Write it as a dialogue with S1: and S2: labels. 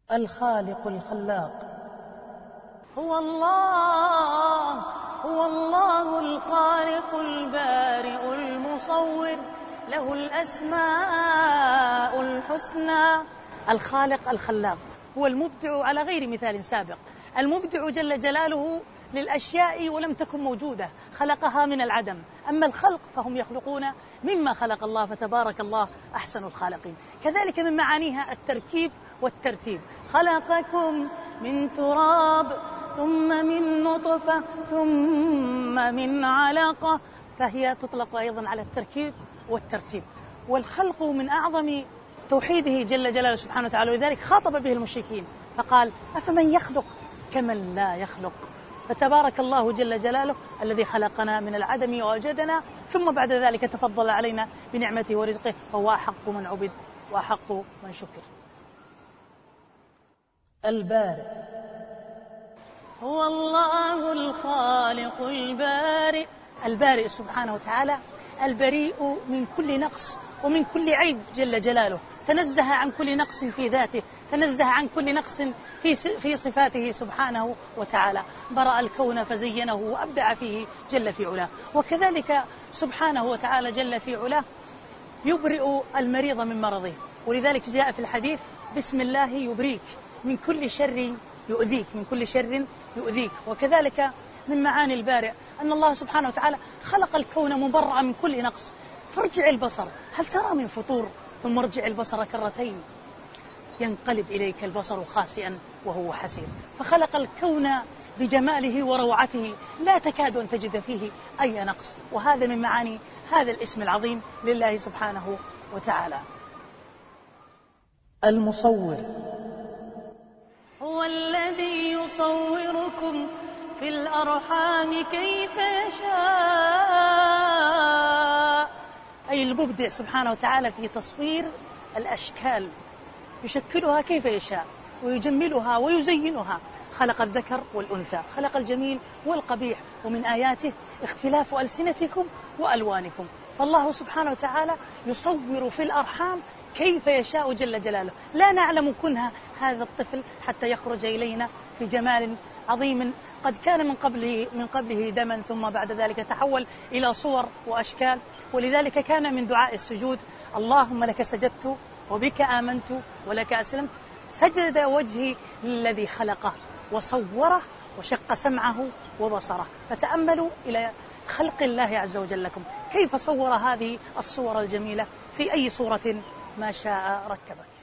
S1: الخالق الخلاق. هو الله الخالق البارئ المصور، له الأسماء الحسنى. الخالق الخلاق هو المبدع على غير مثال سابق. المبدع جل جلاله للأشياء ولم تكن موجودة، خلقها من العدم. أما الخلق فهم يخلقون مما خلق الله، فتبارك الله أحسن الخالقين. كذلك من معانيها التركيب والترتيب. خلقكم من تراب ثم من نطفة ثم من علقة، فهي تطلق أيضا على التركيب والترتيب. والخلق من أعظم توحيده جل جلاله سبحانه وتعالى، ولذلك خاطب به المشركين فقال: أفمن يخلق كمن لا يخلق. فتبارك الله جل جلاله الذي خلقنا من العدم ووجدنا، ثم بعد ذلك تفضل علينا بنعمته ورزقه، فهو أحق من عبد وأحق من شكر. البارئ. هو الله الخالق البارئ. البارئ سبحانه وتعالى البريء من كل نقص ومن كل عيب جل جلاله، تنزه عن كل نقص في ذاته، تنزه عن كل نقص في صفاته سبحانه وتعالى. برأ الكون فزينه وأبدع فيه جل في علاه. وكذلك سبحانه وتعالى جل في علاه يبرئ المريض من مرضه، ولذلك جاء في الحديث: بسم الله يبريك من كل شر يؤذيك، من كل شر يؤذيك. وكذلك من معاني البارئ أن الله سبحانه وتعالى خلق الكون مبرأ من كل نقص. فارجع البصر هل ترى من فطور، ثم ارجع البصر كرتين ينقلب إليك البصر خاسئا وهو حسير. فخلق الكون بجماله وروعته، لا تكاد أن تجد فيه أي نقص. وهذا من معاني هذا الاسم العظيم لله سبحانه وتعالى. المصور. هو الذي يصوركم في الأرحام كيف يشاء، أي المبدع سبحانه وتعالى في تصوير الأشكال، يشكلها كيف يشاء ويجملها ويزينها. خلق الذكر والأنثى، خلق الجميل والقبيح، ومن آياته اختلاف ألسنتكم وألوانكم. فالله سبحانه وتعالى يصور في الأرحام كيف يشاء جل جلاله. لا نعلم كنها هذا الطفل حتى يخرج إلينا في جمال عظيم قد كان من قبله دما، ثم بعد ذلك تحول إلى صور وأشكال. ولذلك كان من دعاء السجود: اللهم لك سجدت وبك آمنت ولك أسلمت. سجد وجهي للذي خلقه وصوره وشق سمعه وبصره. فتأملوا إلى خلق الله عز وجل لكم كيف صور هذه الصور الجميلة، في أي صورة ما شاء ركبك.